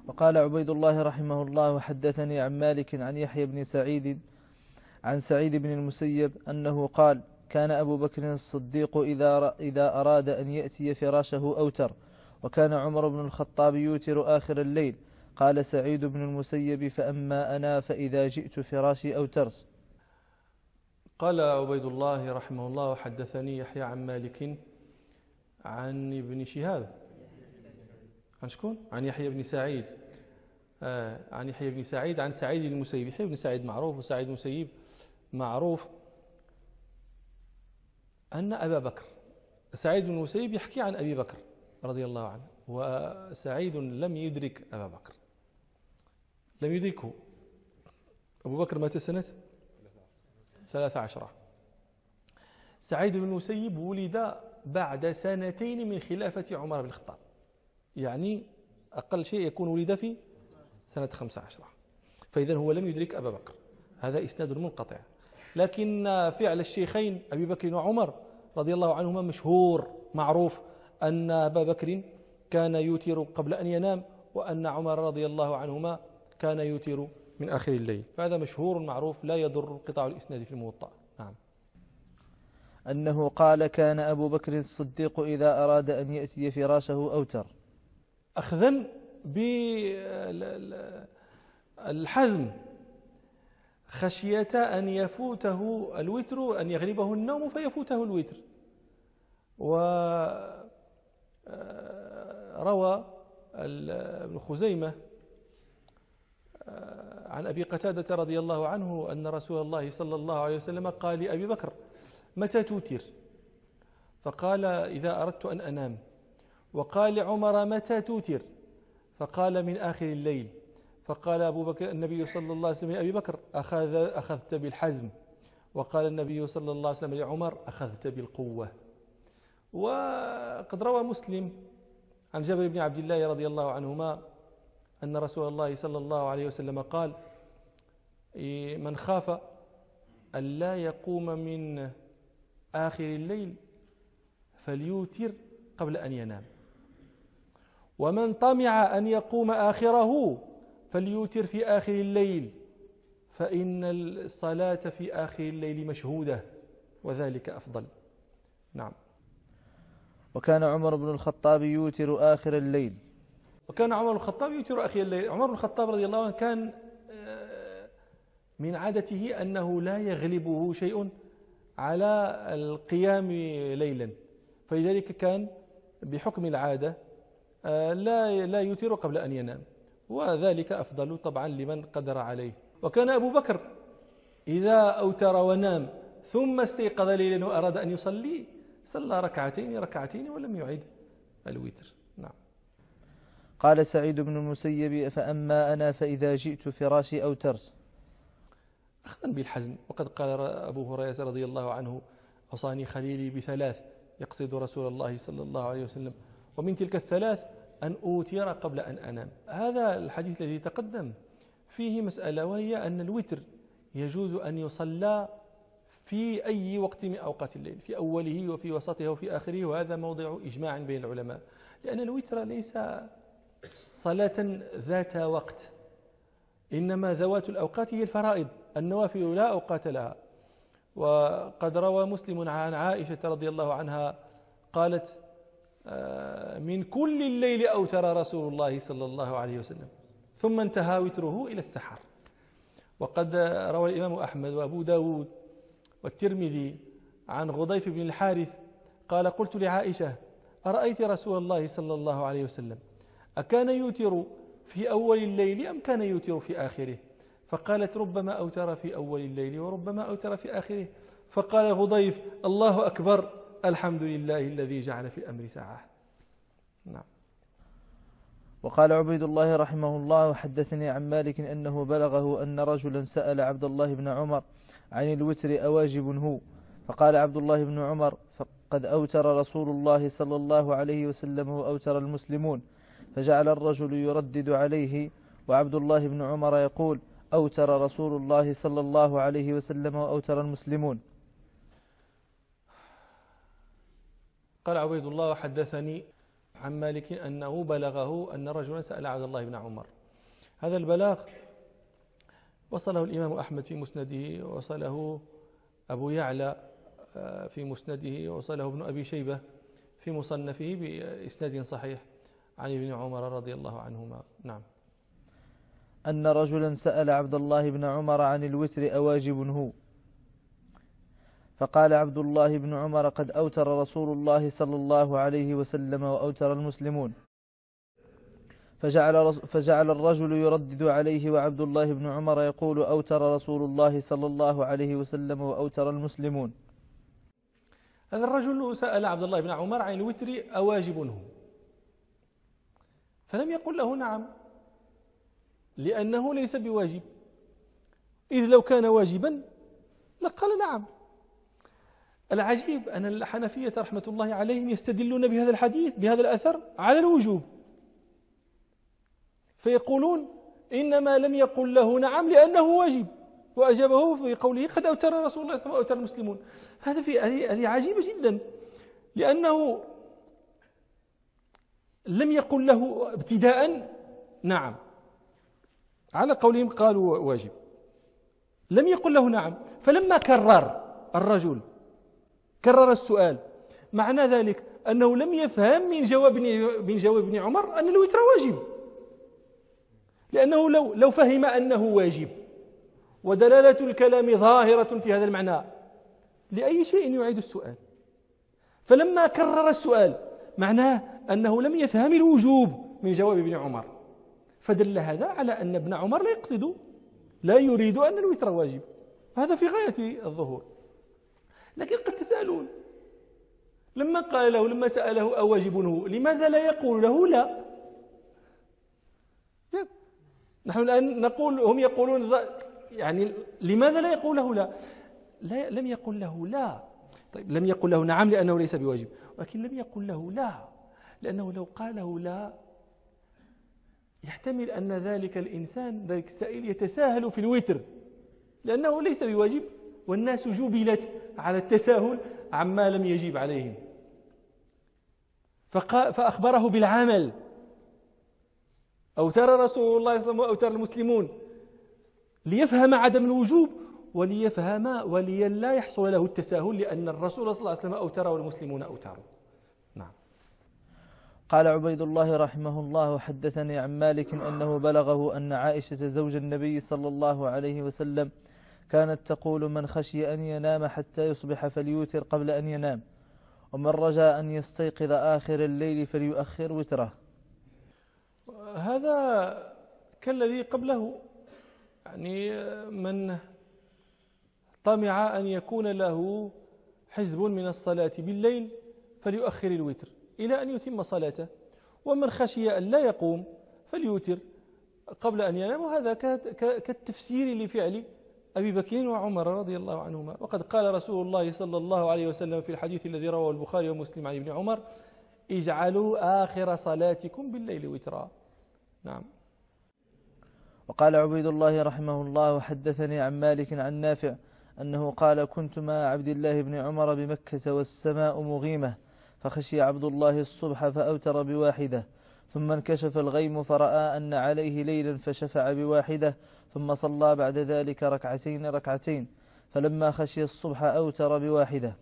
وقال عبيد الله رحمه الله: حدثني عن مالك عن يحيى بن سعيد عن سعيد بن المسيب أنه قال: كان أبو بكر الصديق إذا أراد أن يأتي فراشه أوتر، وكان عمر بن الخطاب يوتر آخر الليل. قال سعيد بن المسيب: فأما أنا فإذا جئت فراشي أوترت. قال عبيد الله رحمه الله: حدثني يحيى عن مالك عن ابن شهاب. عن شكون؟ عن يحيى بن سعيد. عن يحيى بن سعيد عن سعيد بن المسيب. يحيى بن سعيد معروف، وسعيد بن المسيب معروف. أن أبا بكر، سعيد بن المسيب يحكي عن أبي بكر رضي الله عنه، وسعيد لم يدرك أبا بكر، لم يدركه. أبو بكر مات سنة 13. سعيد بن المسيب ولد بعد 2 من خلافة عمر بن الخطاب، يعني أقل شيء يكون ولد في سنة 15، فإذا هو لم يدرك أبا بكر. هذا إسناد منقطع، لكن فعل الشيخين أبي بكر وعمر رضي الله عنهما مشهور معروف، أن أبا بكر كان يوتر قبل أن ينام، وأن عمر رضي الله عنهما كان يوتر من آخر الليل، فهذا مشهور معروف لا يضر قطاع الإسناد في الموطأ. نعم. أنه قال: كان أبو بكر الصديق إذا أراد أن يأتي فراشه أوتر. أخذا بالحزم خشية أن يفوته الوتر، أن يغلبه النوم فيفوته الوتر. وروى ابن خزيمة عن أبي قتادة رضي الله عنه أن رسول الله صلى الله عليه وسلم قال لأبي بكر: متى توتر؟ فقال: إذا أردت أن أنام. وقال لعمر: متى توتر؟ فقال: من آخر الليل. فقال أبو بكر النبي صلى الله عليه وسلم: يا أبي بكر أخذت بالحزم. وقال النبي صلى الله عليه وسلم لعمر: أخذت بالقوة. وقد روى مسلم عن جابر بن عبد الله رضي الله عنهما أن رسول الله صلى الله عليه وسلم قال: من خاف أن لا يقوم من آخر الليل فليوتر قبل أن ينام، ومن طمع أن يقوم آخره فليوتر في آخر الليل، فإن الصلاة في آخر الليل مشهودة وذلك أفضل. نعم. وكان عمر بن الخطاب يوتر آخر الليل. وكان عمر بن الخطاب يوتر آخر الليل. عمر بن الخطاب رضي الله عنه كان من عادته أنه لا يغلبه شيء على القيام ليلا، فلذلك كان بحكم العادة لا يوتر قبل أن ينام، وذلك أفضل طبعا لمن قدر عليه. وكان أبو بكر إذا أوتر ونام ثم استيقظ ليلا وأراد أن يصلي صلى ركعتين ولم يعد الوتر. نعم. قال سعيد بن المسيب: فأما أنا فإذا جئت فراشي أوترت. أخذا بالحزم. وقد قال أبو هريرة رضي الله عنه: أوصاني خليلي ب3، يقصد رسول الله صلى الله عليه وسلم، ومن تلك ال3 أن أوتر قبل أن أنام. هذا الحديث الذي تقدم فيه مسألة، وهي أن الوتر يجوز أن يصلى في أي وقت من أوقات الليل، في أوله وفي وسطه وفي آخره، وهذا موضع إجماع بين العلماء، لأن الوتر ليس صلاة ذات وقت، إنما ذوات الأوقات هي الفرائض، النوافل لا أوقات لها. وقد روى مسلم عن عائشة رضي الله عنها قالت: من كل الليل أوتر رسول الله صلى الله عليه وسلم، ثم انتهى وتره إلى السحر. وقد روى الإمام أحمد وأبو داود والترمذي عن غضيف بن الحارث قال: قلت لعائشة: أرأيت رسول الله صلى الله عليه وسلم أكان يوتر في أول الليل أم كان يوتر في آخره؟ فقالت: ربما أوتر في أول الليل وربما أوتر في آخره. فقال غضيف: الله أكبر، الحمد لله الذي جعل في الأمر ساعة. نعم. وقال عبيد الله رحمه الله: حدثني عن مالك أنه بلغه أن رجلا سأل عبد الله بن عمر عن الوتر أواجب هو؟ فقال عبد الله بن عمر: فقد أوتر رسول الله صلى الله عليه وسلم وأوتر المسلمون. فجعل الرجل يردد عليه، وعبد الله بن عمر يقول: أوتر رسول الله صلى الله عليه وسلم وأوتر المسلمون. قال عبيد الله: حدثني عن مالك أنه بلغه أن رجلا سأل عبد الله بن عمر. هذا البلاغ وصله الإمام أحمد في مسنده، وصله أبو يعلى في مسنده، وصله ابن أبي شيبة في مصنفه بإسناد صحيح عن ابن عمر رضي الله عنهما. نعم. أن رجلا سأل عبد الله بن عمر عن الوتر أواجب هو؟ فقال عبد الله بن عمر: قد أوتر رسول الله صلى الله عليه وسلم وأوتر المسلمون. فجعل الرجل يردد عليه، وعبد الله بن عمر يقول: أوتر رسول الله صلى الله عليه وسلم وأوتر المسلمون. هذا الرجل سأل عبد الله بن عمر عن الوتر أواجب هو؟ فلم يقل له نعم، لأنه ليس بواجب، إذ لو كان واجبا لقال نعم. العجيب أن الحنفية رحمة الله عليهم يستدلون بهذا الحديث، بهذا الأثر، على الوجوب، فيقولون إنما لم يقل له نعم لأنه واجب، وأجابه في قوله: قد أوتر رسول الله صلى الله عليه وسلم وأوتر المسلمون. هذه عجيبة جدا، لأنه لم يقل له ابتداء نعم، على قولهم قالوا واجب، لم يقل له نعم. فلما كرر الرجل كرر السؤال، معنى ذلك أنه لم يفهم من جواب ابن عمر أن الوتر واجب، لأنه لو فهم أنه واجب ودلالة الكلام ظاهرة في هذا المعنى، لأي شيء يعيد السؤال؟ فلما كرر السؤال معناه أنه لم يفهم الوجوب من جواب ابن عمر، فدل هذا على أن ابن عمر لا يريد أن الوتر واجب. هذا في غاية الظهور. لكن قد تسألون، لما سأله أواجب هو، لماذا لا يقول له لا؟ نحن الآن نقول، هم يقولون يعني لماذا لا يقول له لا؟ لم يقل له لا. طيب، لم يقل له نعم لأنه ليس بواجب، ولكن لم يقل له لا لأنه لو قاله لا يحتمل أن ذلك السائل يتساهل في الوتر، لأنه ليس بواجب، والناس جبلت على التساهل عما لم يجب عليهم، فأخبره بالعمل: أوتر رسول الله صلى الله عليه وسلم وأوتر المسلمون، ليفهم عدم الوجوب وليلا يحصل له التساهل، لأن الرسول صلى الله عليه وسلم أوتر والمسلمون أوتروا. نعم. قال عبيد الله رحمه الله: حدثني عن مالك أنه بلغه أن عائشة زوج النبي صلى الله عليه وسلم كانت تقول: من خشي أن ينام حتى يصبح فليوتر قبل أن ينام، ومن رجا أن يستيقظ آخر الليل فليؤخر وتره. هذا كالذي قبله، يعني من طمع أن يكون له حزب من الصلاة بالليل فليؤخر الوتر إلى أن يتم صلاته، ومن خشي أن لا يقوم فليوتر قبل أن ينام. وهذا كالتفسير لفعل أبي بكر وعمر رضي الله عنهما. وقد قال رسول الله صلى الله عليه وسلم في الحديث الذي رواه البخاري ومسلم عن ابن عمر: اجعلوا آخر صلاتكم بالليل وترا. نعم. وقال عبيد الله رحمه الله: حدثني عن مالك عن نافع أنه قال: كنت مع عبد الله بن عمر بمكة والسماء مغيمة، فخشي عبد الله الصبح فأوتر بواحدة، ثم انكشف الغيم فرأى أن عليه ليلا فشفع بواحدة، ثم صلى بعد ذلك ركعتين، فلما خشي الصبح أوتر بواحدة.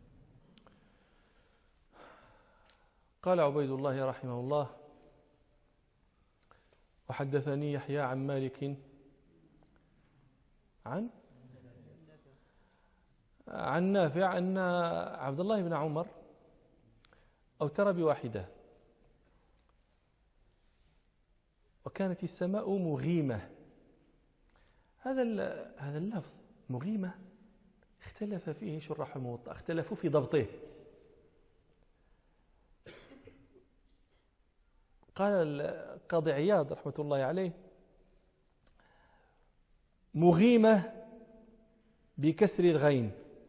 قال عبيد الله رحمه الله: وحدثني يحيى عن مالك عن نافع أن عبد الله بن عمر أوتر بواحدة، وكانت السماء مغيمة. هذا اللفظ مغيمة اختلف فيه شراح الموطأ، اختلفوا في ضبطه. قال القاضي عياض رحمة الله عليه: مغيمة بكسر الغين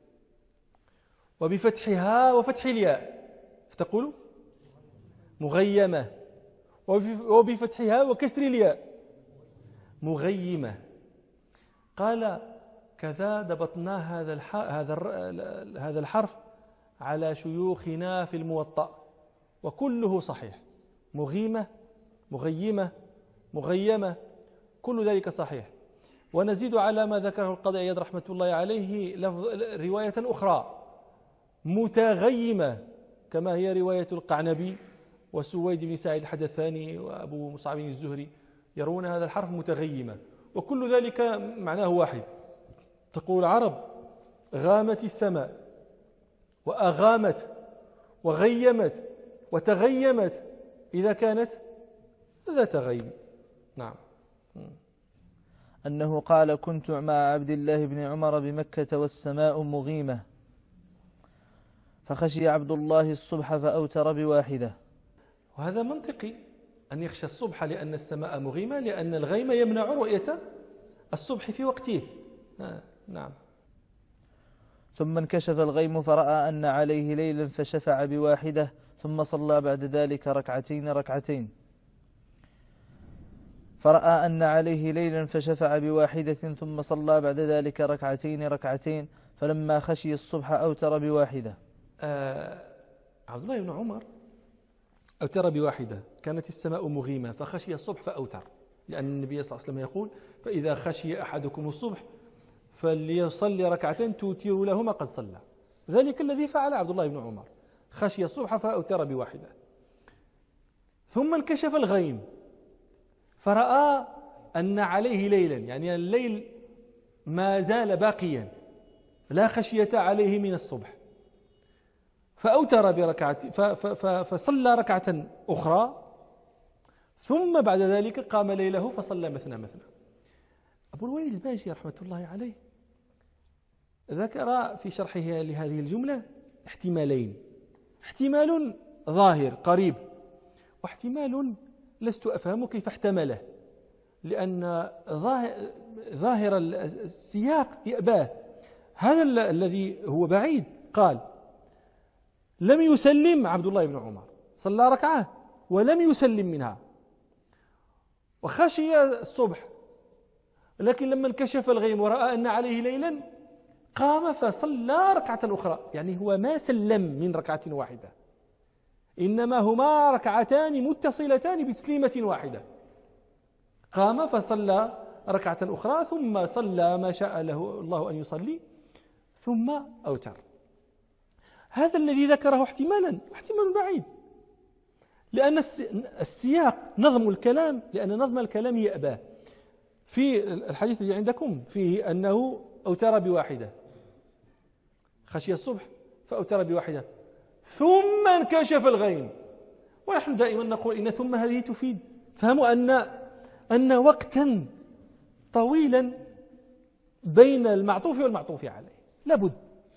وبفتحها وفتح الياء، فتقول مغيمة، وبفتحها وكسر الياء مغيمة. قال: كذا ضبطنا هذا الحرف على شيوخنا في الموطأ، وكله صحيح، مغيمة، مغيمة، مغيمة، كل ذلك صحيح. ونزيد على ما ذكره القاضي عياض رحمة الله عليه رواية أخرى متغيمة، كما هي رواية القعنبي وسويد بن سعيد الحدثاني وأبو مصعب الزهري، يرون هذا الحرف متغيمة، وكل ذلك معناه واحد. تقول العرب: غامت السماء، وأغامت، وغيمت، وتغيمت إذا كانت ذات غيم. نعم. أنه قال: كنت مع عبد الله بن عمر بمكة والسماء مغيمة، فخشي عبد الله الصبح فأوتر بواحدة. وهذا منطقي أن يخشى الصبح لأن السماء مغيمة، لأن الغيم يمنع رؤية الصبح في وقته. نعم. ثم انكشف الغيم فرأى أن عليه ليلا فشفع بواحدة، ثم صلى بعد ذلك ركعتين. فرأى أن عليه ليلا فشفع بواحدة، ثم صلى بعد ذلك ركعتين، فلما خشي الصبح أوتر بواحدة. عبد الله بن عمر أوتر بواحدة، كانت السماء مغيمة فخشي الصبح فأوتر، لأن النبي صلى الله عليه وسلم يقول: فإذا خشي أحدكم الصبح فليصلي ركعتين توتر له ما قد صلى. ذلك الذي فعل عبد الله بن عمر، خشي الصبح فأوتر بواحدة. ثم انكشف الغيم فرأى أن عليه ليلا، يعني الليل ما زال باقيا، لا خشية عليه من الصبح، فأوتر فصلى ركعة أخرى، ثم بعد ذلك قام ليله فصلى مثنى. أبو الوليد الباجي رحمة الله عليه ذكر في شرحه لهذه الجملة احتمالين: احتمال ظاهر قريب، واحتمال لست أفهم كيف احتمله، لأن ظاهر السياق يأباه. هذا الذي هو بعيد قال: لم يسلم عبد الله بن عمر، صلى ركعة ولم يسلم منها، وخشي الصبح، لكن لما انكشف الغيم ورأى أن عليه ليلا قام فصلى ركعة أخرى، يعني هو ما سلم من ركعة واحدة، إنما هما ركعتان متصلتان بتسليمة واحدة. قام فصلى ركعة أخرى، ثم صلى ما شاء له الله أن يصلي، ثم أوتر. هذا الذي ذكره احتمال بعيد، لأن السياق نظم الكلام، لأن نظم الكلام يأباه. في الحديث الذي عندكم فيه أنه أوتر بواحدة، خشي الصبح فأوتر بواحدة، ثم انكشف الغيم. ونحن دائما نقول إن ثم هذه تفيد، فهموا أن وقتا طويلا بين المعطوف والمعطوف عليه لابد.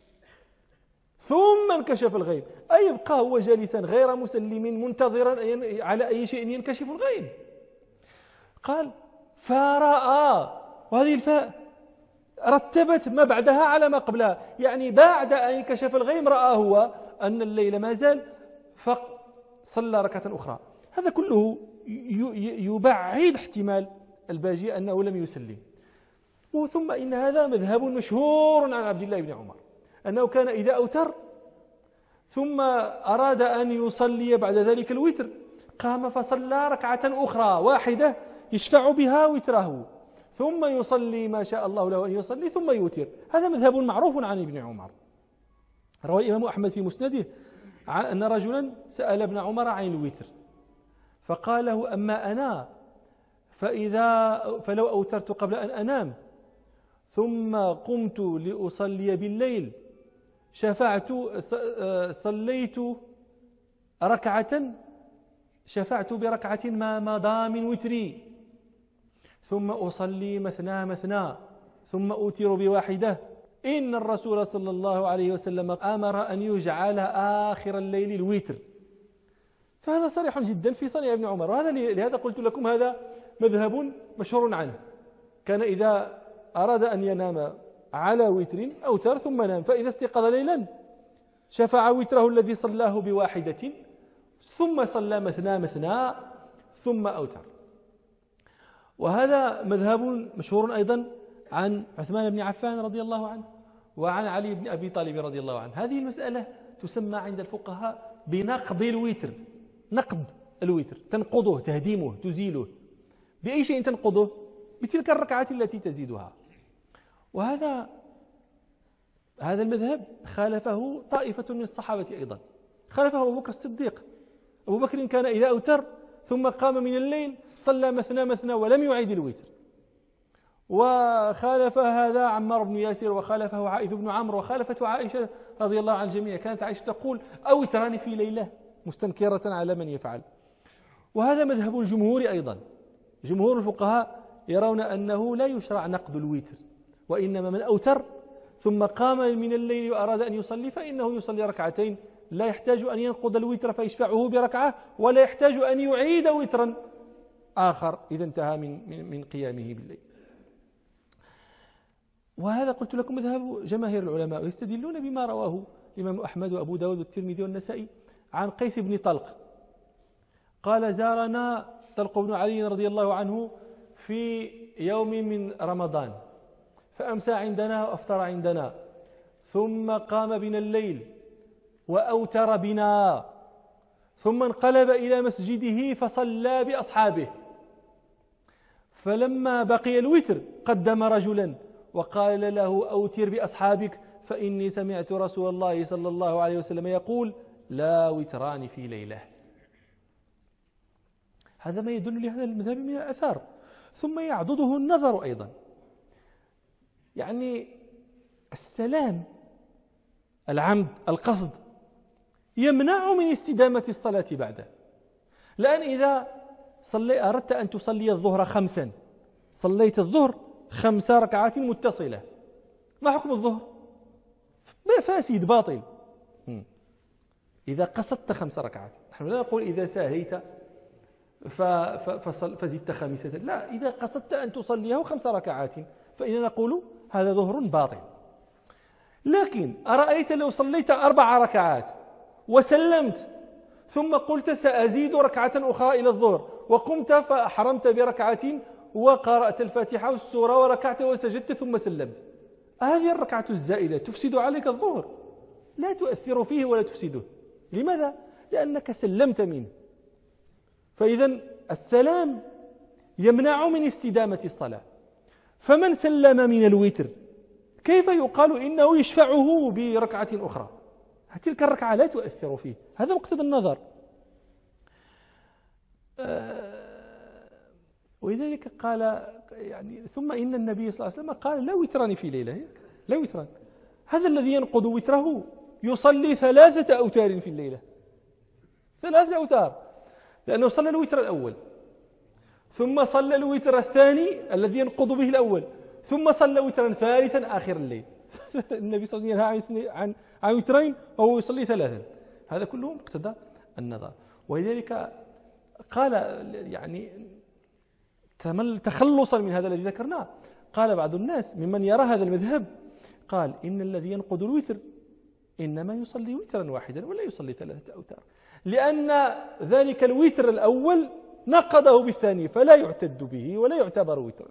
ثم انكشف الغيم، أي يبقى هو جالسا غير مسلم منتظرا على أي شيء ينكشف الغيم. قال: فرأى، وهذه الفاء رتبت ما بعدها على ما قبلها، يعني بعد أن انكشف الغيم رأى هو أن الليل ما زال فصلى ركعة أخرى. هذا كله يبعد احتمال الباجي أنه لم يسلم. ثم إن هذا مذهب مشهور عن عبد الله بن عمر، أنه كان إذا أوتر ثم أراد أن يصلي بعد ذلك الوتر قام فصلى ركعة أخرى واحدة يشفع بها وتره، ثم يصلي ما شاء الله له أن يصلي ثم يوتر. هذا مذهب معروف عن ابن عمر. روى الإمام أحمد في مسنده أن رجلا سأل ابن عمر عن الوتر فقال له: أما أنا فلو أوترت قبل أن أنام ثم قمت لأصلي بالليل صليت ركعة، شفعت بركعة ما مضى من وتري، ثم أصلي مثنى، ثم أوتر بواحدة. إن الرسول صلى الله عليه وسلم أمر أن يجعل آخر الليل الوتر. فهذا صريح جدا في صنيع ابن عمر، وهذا لهذا قلت لكم هذا مذهب مشهور عنه. كان إذا أراد أن ينام على وتر أوتر ثم نام، فإذا استيقظ ليلا شفع وتره الذي صلاه بواحدة، ثم صلى مثنى ثم أوتر. وهذا مذهب مشهور أيضا عن عثمان بن عفان رضي الله عنه وعن علي بن أبي طالب رضي الله عنه. هذه المسألة تسمى عند الفقهاء بنقض الوتر، نقض الوتر، تنقضه، تهديمه، تزيله. بأي شيء تنقضه؟ بتلك الركعات التي تزيدها. وهذا المذهب خالفه طائفة من الصحابة أيضا، خالفه أبو بكر الصديق. أبو بكر كان إذا أوتر ثم قام من الليل صلى مثنى مثنى ولم يعيد الوتر. وخالف هذا عمار بن ياسر، وخالفه عائذ بن عمرو، وخالفته عائشة رضي الله عن الجميع. كانت عائشة تقول أوتران في ليلة، مستنكرة على من يفعل. وهذا مذهب الجمهور أيضا. جمهور الفقهاء يرون أنه لا يشرع نقض الوتر، وإنما من أوتر ثم قام من الليل وأراد أن يصلي فإنه يصلي ركعتين، لا يحتاج أن ينقض الوتر فيشفعه بركعة، ولا يحتاج أن يعيد وترا آخر إذا انتهى من قيامه بالليل. وهذا قلت لكم مذهب جماهير العلماء، ويستدلون بما رواه الإمام أحمد وأبو داود والترمذي والنسائي عن قيس بن طلق قال زارنا طلق بن علي رضي الله عنه في يوم من رمضان، فأمسى عندنا وأفطر عندنا، ثم قام بنا الليل وأوتر بنا، ثم انقلب إلى مسجده فصلى بأصحابه، فلما بقي الوتر قدم رجلا وقال له أوتر بأصحابك فإني سمعت رسول الله صلى الله عليه وسلم يقول لا وتران في ليلة. هذا ما يدل لهذا المذهب من الأثار. ثم يعضده النظر أيضا، يعني السلام، العمد، القصد يمنع من استدامة الصلاة بعده. لأن إذا أردت أن تصلي الظهر 5، صليت الظهر 5 ركعات متصلة، ما حكم الظهر؟ فاسد باطل. إذا قصدت 5 ركعات، نحن لا نقول إذا ساهيت فزدت 5، لا، إذا قصدت أن تصليه 5 ركعات فإننا نقول هذا ظهر باطل. لكن أرأيت لو صليت 4 ركعات وسلمت ثم قلت سأزيد ركعة أخرى إلى الظهر، وقمت فأحرمت بركعة وقرأت الفاتحة والسورة وركعت وسجدت ثم سلمت، هذه الركعة الزائدة تفسد عليك الظهر؟ لا تؤثر فيه ولا تفسده. لماذا؟ لأنك سلمت منه. فإذا السلام يمنع من استدامة الصلاة. فمن سلم من الوتر كيف يقال إنه يشفعه بركعة أخرى؟ تلك الركعة لا تؤثر فيه. هذا مقتضى النظر. ولذلك قال يعني ثم إن النبي صلى الله عليه وسلم قال لا وتران في ليلة، لا وتران. هذا الذي ينقض وتره يصلي 3 أوتار في الليلة، 3 أوتار، لأنه صلى الوتر الأول ثم صلى الوتر الثاني الذي ينقض به الأول ثم صلى وترا ثالثا آخر الليل. النبي صلى الله عليه وسلم ينهى عن وترين وهو يصلي 3. هذا كله مقتضى النظر. ولذلك قال يعني تخلصا من هذا الذي ذكرناه، قال بعض الناس ممن يرى هذا المذهب قال إن الذي ينقض الوتر إنما يصلي وترا واحدا ولا يصلي 3 أوتار، لأن ذلك الوتر الأول نقضه بالثاني فلا يعتد به ولا يعتبر وترا.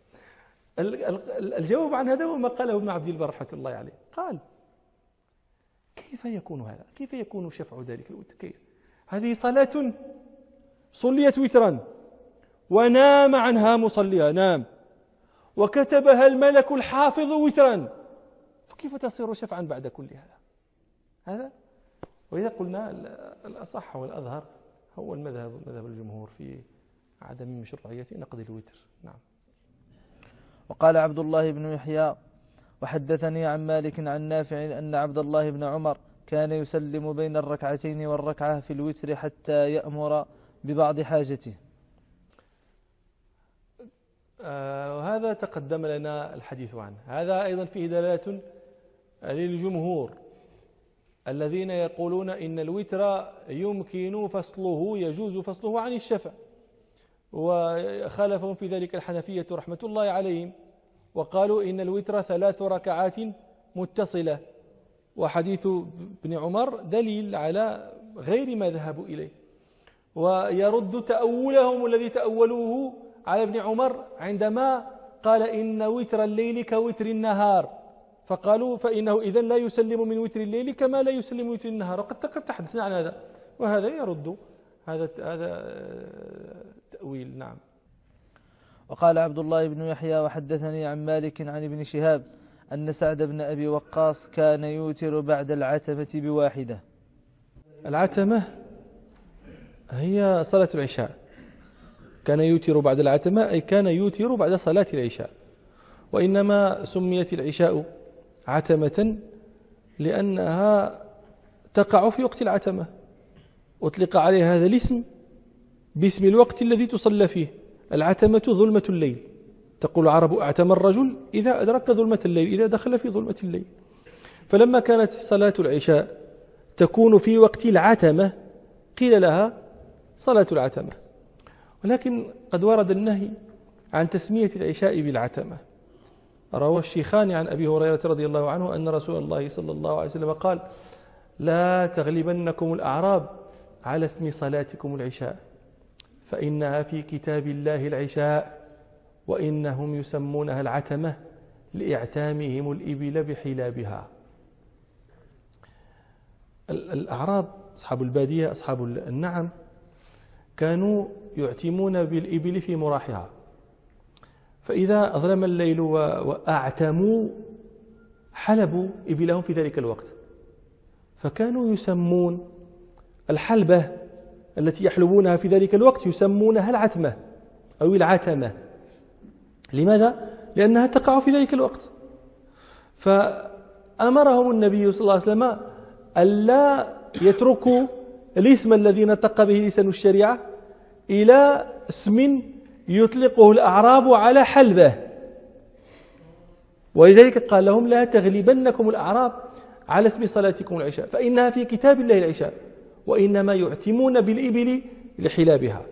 الجواب عن هذا وما قاله ابن عبد البر رحمة الله عليه، قال كيف يكون هذا؟ كيف يكون شفع ذلك الوتر؟ كيف؟ هذه صلاة صليت وترا ونام عنها مصليها، نام، وكتبها الملك الحافظ وترا، فكيف تصير شفعا بعد كل هذا؟ وإذا قلنا الأصح والأظهر هو مذهب الجمهور في عدم مشروعية نقض الوتر. نعم. وقال عبد الله بن يحيى وحدثني عن مالك عن نافع أن عبد الله بن عمر كان يسلم بين الركعتين والركعة في الوتر حتى يأمر ببعض حاجته. وهذا تقدم لنا الحديث عنه. هذا أيضا فيه دلالة للجمهور الذين يقولون إن الوتر يمكن فصله، يجوز فصله عن الشفع، وخالفهم في ذلك الحنفية رحمة الله عليهم، وقالوا إن الوتر 3 ركعات متصلة. وحديث ابن عمر دليل على غير ما ذهبوا إليه، ويرد تأولهم الذي تأولوه على ابن عمر عندما قال إن وتر الليل كوتر النهار، فقالوا فإنه إذن لا يسلم من وتر الليل كما لا يسلم من وتر النهار، وقد تحدثنا عن هذا. وهذا يرد هذا تأويل. نعم. وقال عبد الله بن يحيى وحدثني عن مالك عن ابن شهاب أن سعد بن أبي وقاص كان يوتر بعد العتمة بواحدة. العتمة هي صلاة العشاء. كان يوتر بعد العتمة أي كان يوتر بعد صلاة العشاء، وإنما سميت العشاء عتمة لأنها تقع في وقت العتمة، أطلق عليها هذا الاسم باسم الوقت الذي تصلى فيه. العتمة ظلمة الليل، تقول العرب أعتم الرجل إذا أدرك ظلمة الليل، إذا دخل في ظلمة الليل. فلما كانت صلاة العشاء تكون في وقت العتمة قيل لها صلاة العتمة. ولكن قد ورد النهي عن تسمية العشاء بالعتمة. روى الشيخان عن أبي هريرة رضي الله عنه أن رسول الله صلى الله عليه وسلم قال: لا تغلبنكم الأعراب على اسم صلاتكم العشاء، فإنها في كتاب الله العشاء، وإنهم يسمونها العتمة لإعتامهم الإبل بحلابها. الأعراب أصحاب البادية أصحاب النعم كانوا يعتمون بالإبل في مراحها، فإذا أظلم الليل وأعتموا حلبوا إبلهم في ذلك الوقت، فكانوا يسمون الحلبة التي يحلبونها في ذلك الوقت يسمونها العتمة أو العتمة. لماذا؟ لأنها تقع في ذلك الوقت. فأمرهم النبي صلى الله عليه وسلم ألا يتركوا الاسم الذي نطق به لسان الشريعة إلى اسم يطلقه الأعراب على حلبة، ولذلك قال لهم: لا تغلبنكم الأعراب على اسم صلاتكم العشاء، فإنها في كتاب الله العشاء، وإنما يعتمون بالإبل لحلابها.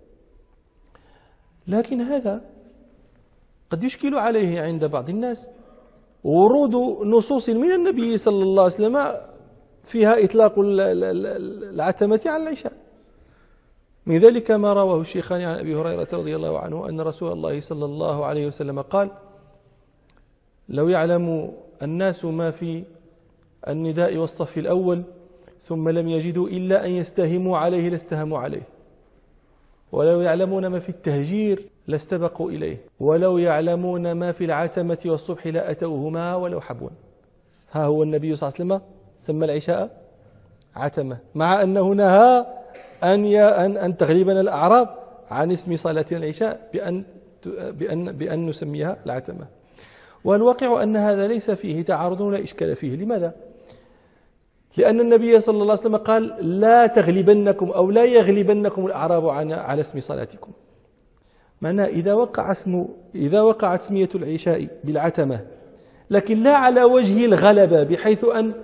لكن هذا قد يشكل عليه عند بعض الناس ورود نصوص من النبي صلى الله عليه وسلم فيها إطلاق العتمة على العشاء. من ذلك ما رواه الشيخان عن أبي هريرة رضي الله عنه أن رسول الله صلى الله عليه وسلم قال: لو يعلم الناس ما في النداء والصف الأول ثم لم يجدوا إلا أن يستهموا عليه لاستهموا عليه، ولو يعلمون ما في التهجير لاستبقوا إليه، ولو يعلمون ما في العتمة والصبح لأتوهما ولو حبوا. ها هو النبي صلى الله عليه وسلم سمى العشاء عتمة، مع أنه نهى أن تغلبنا الأعراب عن اسم صلاة العشاء بأن نسميها العتمة. والواقع أن هذا ليس فيه تعارض ولا إشكال فيه. لماذا؟ لأن النبي صلى الله عليه وسلم قال: لا تغلبنكم أو لا يغلبنكم الأعراب على اسم صلاتكم. معناه إذا وقعت اسمية العشاء بالعتمة لكن لا على وجه الغلبة بحيث أن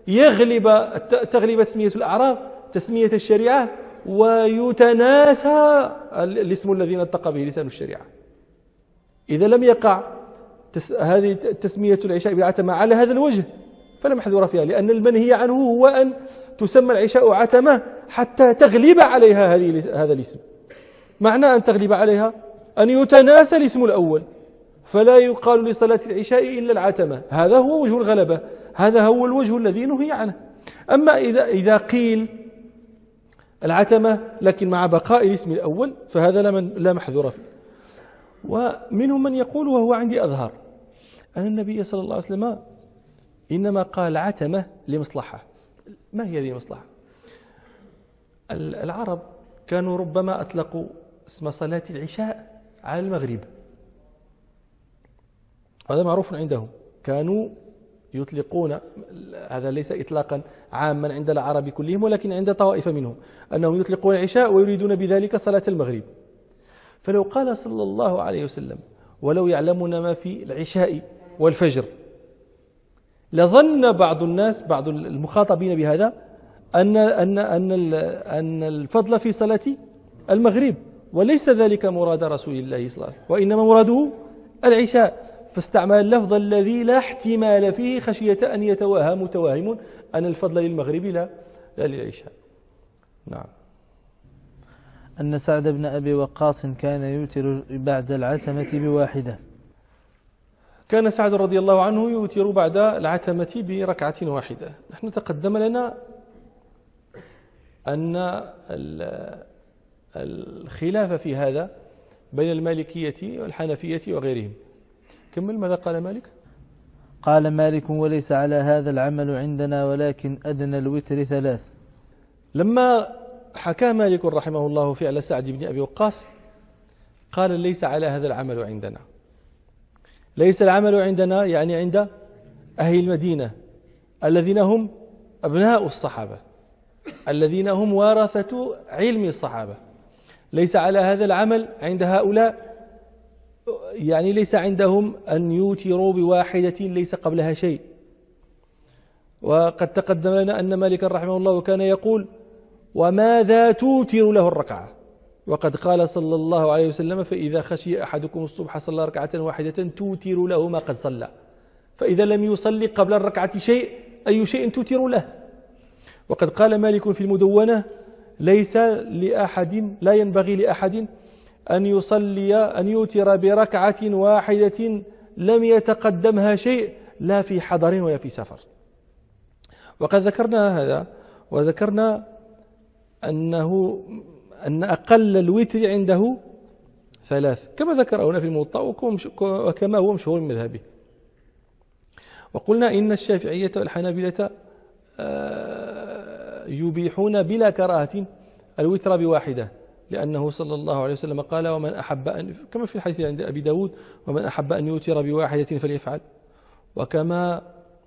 تغلب اسمية الأعراب تسمية الشريعة ويتناسى الاسم الذي نطق به لسان الشريعة. إذا لم يقع هذه تسمية العشاء بالعتمة على هذا الوجه فلا محذور فيها، لأن المنهي عنه هو أن تسمى العشاء عتمة حتى تغلب عليها هذا الاسم. معنى أن تغلب عليها أن يتناسى الاسم الأول، فلا يقال لصلاة العشاء إلا العتمة. هذا هو وجه الغلبة، هذا هو الوجه الذي نهي عنه. أما إذا قيل العتمة لكن مع بقاء الاسم الأول فهذا لا محذور فيه. ومنهم من يقول وهو عندي أظهر أن النبي صلى الله عليه وسلم إنما قال عتمة لمصلحة. ما هي هذه المصلحة؟ العرب كانوا ربما أطلقوا اسم صلاة العشاء على المغرب، هذا معروف عندهم، كانوا يطلقون هذا ليس إطلاقا عاما عند العرب كلهم ولكن عند طوائف منهم أنهم يطلقون العشاء ويريدون بذلك صلاة المغرب. فلو قال صلى الله عليه وسلم: ولو يعلمون ما في العشاء والفجر، لظن بعض الناس بعض المخاطبين بهذا أن الفضل في صلاة المغرب، وليس ذلك مراد رسول الله صلى الله عليه وسلم، وإنما مراده العشاء، فاستعمل اللفظ الذي لا احتمال فيه خشية أن يتوهم متوهم أن الفضل للمغرب لا للعشاء. نعم. أن سعد بن أبي وقاص كان يوتر بعد العتمة بواحدة. كان سعد رضي الله عنه يوتر بعد العتمة بركعة واحدة. نحن تقدم لنا أن الخلاف في هذا بين المالكية والحنفية وغيرهم. كمل، ماذا قال مالك؟ قال مالك: وليس على هذا العمل عندنا، ولكن أدنى الوتر 3. لما حكى مالك رحمه الله فعل سعد بن أبي وقاص قال: ليس على هذا العمل عندنا. ليس العمل عندنا يعني عند أهل المدينة الذين هم أبناء الصحابة، الذين هم ورثة علم الصحابة. ليس على هذا العمل عند هؤلاء، يعني ليس عندهم أن يوتروا بواحدة ليس قبلها شيء. وقد تقدم لنا أن مالك رحمه الله كان يقول: وماذا توتر له الركعة؟ وقد قال صلى الله عليه وسلم: فإذا خشي أحدكم الصبح صلى ركعة واحدة توتر له ما قد صلى. فإذا لم يصلي قبل الركعة شيء، أي شيء توتر له؟ وقد قال مالك في المدونة: ليس لأحد، لا ينبغي لأحد أن يصلي أن يوتر بركعة واحدة لم يتقدمها شيء، لا في حضر ولا في سفر. وقد ذكرنا هذا، وذكرنا أن أقل الوتر عنده 3 كما ذكر هنا في الموطأ وكما هو مشهور من مذهبه. وقلنا إن الشافعية والحنابلة يبيحون بلا كراهة الوتر بواحدة، لأنه صلى الله عليه وسلم قال: ومن أحب أن، كما في الحديث عند أبي داود: ومن أحب أن يوتر بواحدة فليفعل. وكما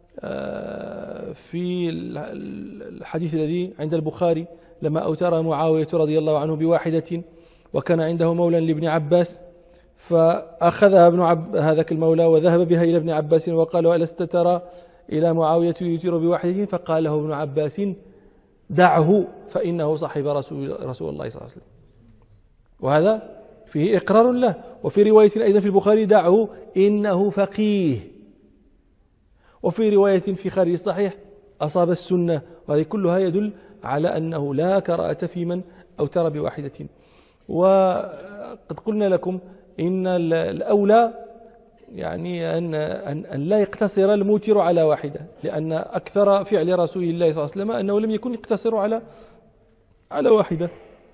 في الحديث الذي عند البخاري لما أوتر معاوية رضي الله عنه بواحدة، وكان عنده مولى لابن عباس، فأخذها هذاك المولى وذهب بها إلى ابن عباس وقال: ألست ترى إلى معاوية يوتر بواحدة؟ فقال له ابن عباس: دعه فإنه صاحب رسول الله صلى الله عليه وسلم. وهذا فيه إقرار له. وفي رواية أيضا في البخاري: دعه إنه فقيه. وفي رواية في خارج الصحيح: أصاب السنة. وهذه كلها يدل على أنه لا كراهة في من أوتر بواحدة. وقد قلنا لكم إن الأولى يعني أن لا يقتصر الموتر على واحدة، لأن أكثر فعل رسول الله صلى الله عليه وسلم أنه لم يكن يقتصر على واحدة.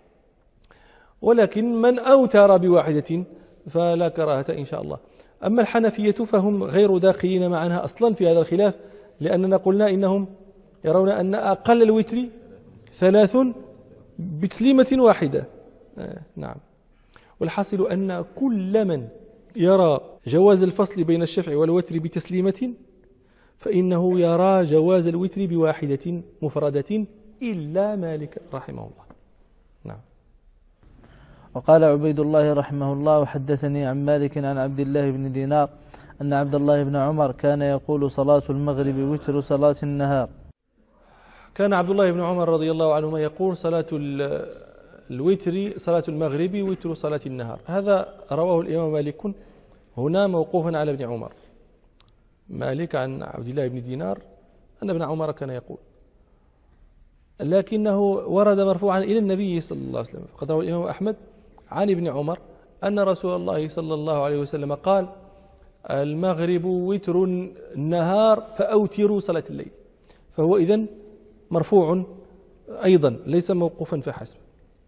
ولكن من أوتر بواحدة فلا كراهة إن شاء الله. أما الحنفية فهم غير داخلين معنا أصلا في هذا الخلاف، لأننا قلنا إنهم يرون أن أقل الوتر 3 بتسليمة واحدة. نعم. والحاصل أن كل من يرى جواز الفصل بين الشفع والوتر بتسليمة فإنه يرى جواز الوتر بواحدة مفردة إلا مالك رحمه الله. نعم. وقال عبيد الله رحمه الله: وحدثني عن مالك عن عبد الله بن دينار أن عبد الله بن عمر كان يقول: صلاة المغرب وتر صلاة النهار. كان عبد الله بن عمر رضي الله عنهما يقول: صلاة الوتر صلاة المغرب وتر صلاة النهار. هذا رواه الإمام مالك هنا موقوفا على ابن عمر. مالك عن عبد الله بن دينار أن ابن عمر كان يقول، لكنه ورد مرفوعا إلى النبي صلى الله عليه وسلم. فقد روى الإمام أحمد عن ابن عمر أن رسول الله صلى الله عليه وسلم قال: المغرب وتر النهار فأوتروا صلاة الليل. فهو إذن مرفوع أيضا ليس موقوفا فحسب.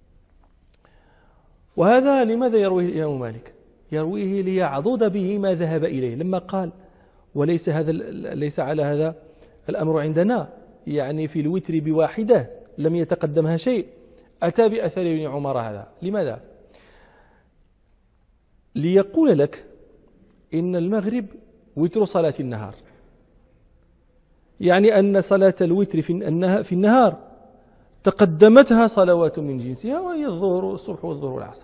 وهذا لماذا يرويه الإمام مالك؟ يرويه ليعضد به ما ذهب إليه لما قال: ليس على هذا الأمر عندنا، يعني في الوتر بواحدة لم يتقدمها شيء. أتى بأثر ابن عمر هذا. لماذا؟ ليقول لك إن المغرب وتر صلاة النهار، يعني أن صلاة الوتر في النهار تقدمتها صلوات من جنسها، وهي الظهر الصبح والظهر والعصر.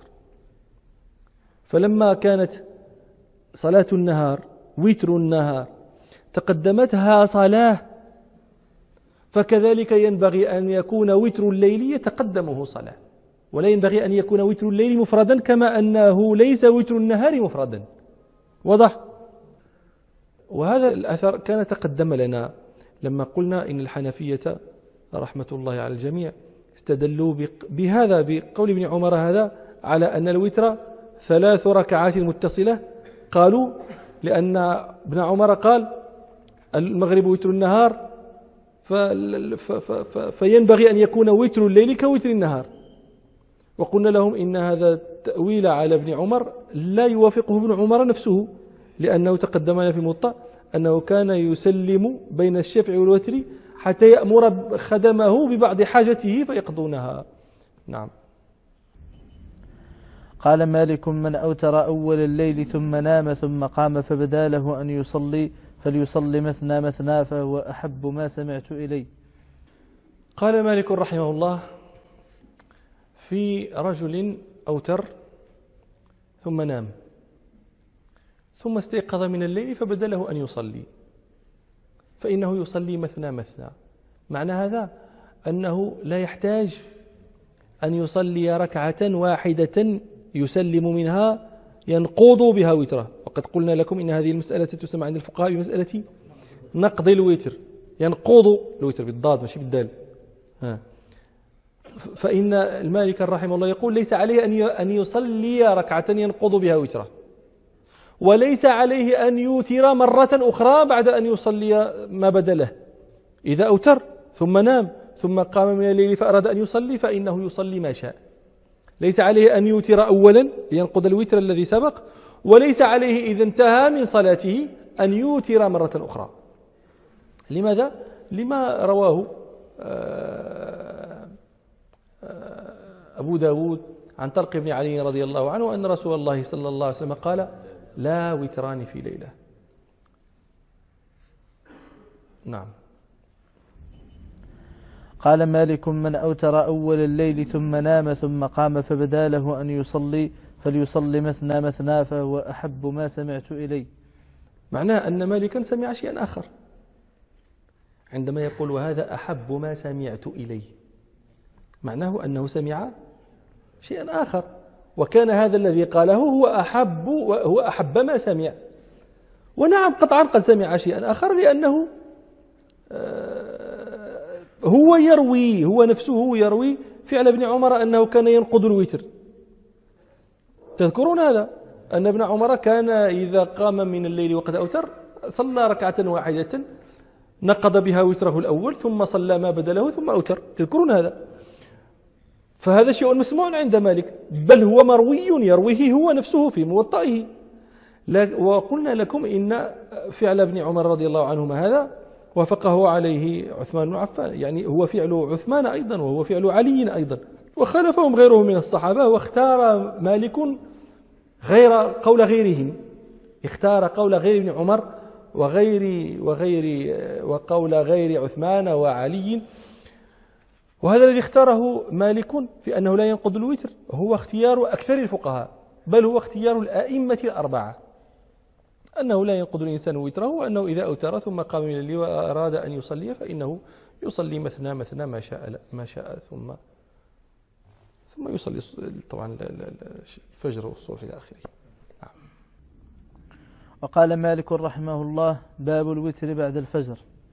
فلما كانت صلاة النهار وتر النهار تقدمتها صلاة، فكذلك ينبغي أن يكون وتر الليل يتقدمه صلاة، ولا ينبغي أن يكون وتر الليل مفردا كما أنه ليس وتر النهار مفردا. واضح؟ وهذا الأثر كان تقدم لنا لما قلنا إن الحنفية رحمة الله على الجميع استدلوا بهذا بقول ابن عمر هذا على أن الوتر 3 ركعات متصلة. قالوا لأن ابن عمر قال: المغرب وتر النهار فينبغي أن يكون وتر الليل كوتر النهار. وقلنا لهم إن هذا التأويل على ابن عمر لا يوافقه ابن عمر نفسه، لأنه تقدم لنا في الموطأ أنه كان يسلم بين الشفع والوتر حتى يأمر خدمه ببعض حاجته فيقضونها. نعم. قال مالك: من أوتر أول الليل ثم نام ثم قام فبدا له أن يصلي فليصلي مثنى مثنى فهو أحب ما سمعت إليه. قال مالك رحمه الله: في رجل أوتر ثم نام ثم استيقظ من الليل فبدا له أن يصلي فإنه يصلي مثنى مثنى. معنى هذا أنه لا يحتاج أن يصلي ركعة واحدة يسلم منها ينقض بها وتره. وقد قلنا لكم إن هذه المسألة تسمى عند الفقهاء بمسألة نقض الوتر، ينقض الوتر بالضاد ماشي بالدال. فإن المالك رحمه الله يقول: ليس عليه أن يصلي ركعة ينقض بها وتره، وليس عليه أن يوتر مرة أخرى بعد أن يصلي ما بدا له. إذا أوتر ثم نام ثم قام من الليل فأراد أن يصلي فإنه يصلي ما شاء. ليس عليه أن يوتر أولا لينقض الوتر الذي سبق، وليس عليه إذا انتهى من صلاته أن يوتر مرة أخرى. لماذا؟ لما رواه أبو داود عن طلق بن علي رضي الله عنه أن رسول الله صلى الله عليه وسلم قال: لا وتران في ليلة. نعم. قال مالك: من أوتر أول الليل ثم نام ثم قام فبدا له أن يصلي فليصلي مثنى مثنى فهو أحب ما سمعت إليه. معناه أن مالكا سمع شيئا آخر عندما يقول وهذا أحب ما سمعت إليه، معناه أنه سمع شيئا آخر، وكان هذا الذي قاله هو أحب ما سمع. ونعم قطعا قد سمع شيئا آخر، لأنه هو نفسه يروي فعل ابن عمر أنه كان ينقض الوتر. تذكرون هذا؟ أن ابن عمر كان إذا قام من الليل وقد أوتر صلى ركعة واحدة نقض بها وتره الأول ثم صلى ما بدله ثم أوتر. تذكرون هذا؟ فهذا شيء مسموع عند مالك، بل هو مروي يرويه هو نفسه في موطئه. وقلنا لكم إن فعل ابن عمر رضي الله عنهما هذا وافقه عليه عثمان بن عفان، يعني هو فعل عثمان أيضا وهو فعل علي أيضا، وخالفهم غيره من الصحابة. واختار مالك غير قول غيرهم، اختار قول غير ابن عمر وقول غير عثمان وعلي. وهذا الذي اختاره مالك في أنه لا ينقض الوتر هو اختيار أكثر الفقهاء، بل هو اختيار الآئمة الأربعة، أنه لا ينقض الإنسان وتره، وأنه إذا أوتر ثم قام من الليل وأراد أن يصلي فإنه يصلي مثنى مثنى ما شاء ثم يصلي طبعا الفجر والصبح إلى آخره. وقال مالك رحمه الله: باب الوتر بعد الفجر.